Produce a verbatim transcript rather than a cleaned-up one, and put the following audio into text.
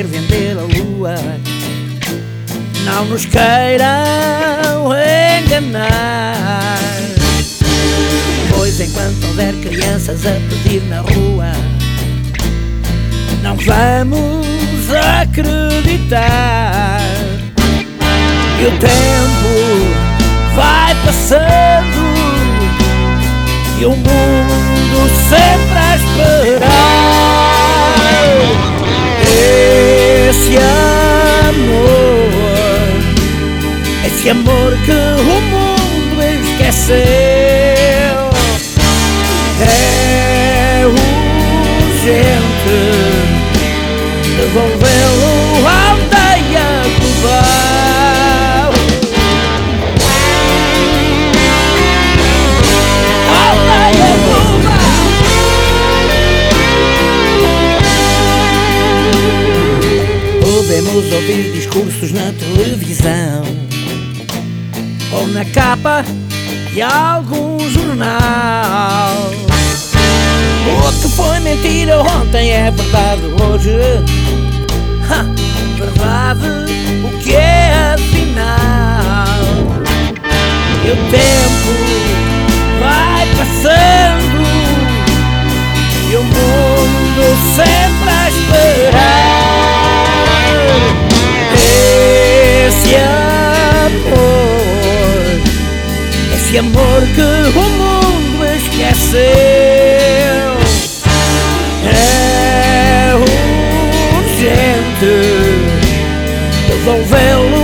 querer vender a lua. Não nos queiram enganar, pois enquanto houver crianças a pedir na rua, não vamos acreditar. E o tempo vai passando e o mundo sempre a esperar. Esse amor, esse amor que o mundo esqueceu, é urgente devolvê-lo à aldeia global. Aldeia global. Podemos ouvir discursos na televisão ou na capa de algum jornal. O que foi mentira ontem é verdade hoje. Ha, verdade, o que é afinal? E o tempo vai passando e o mundo sempre a esperar. Esse amor, esse amor que o mundo esqueceu, é urgente devolvê-lo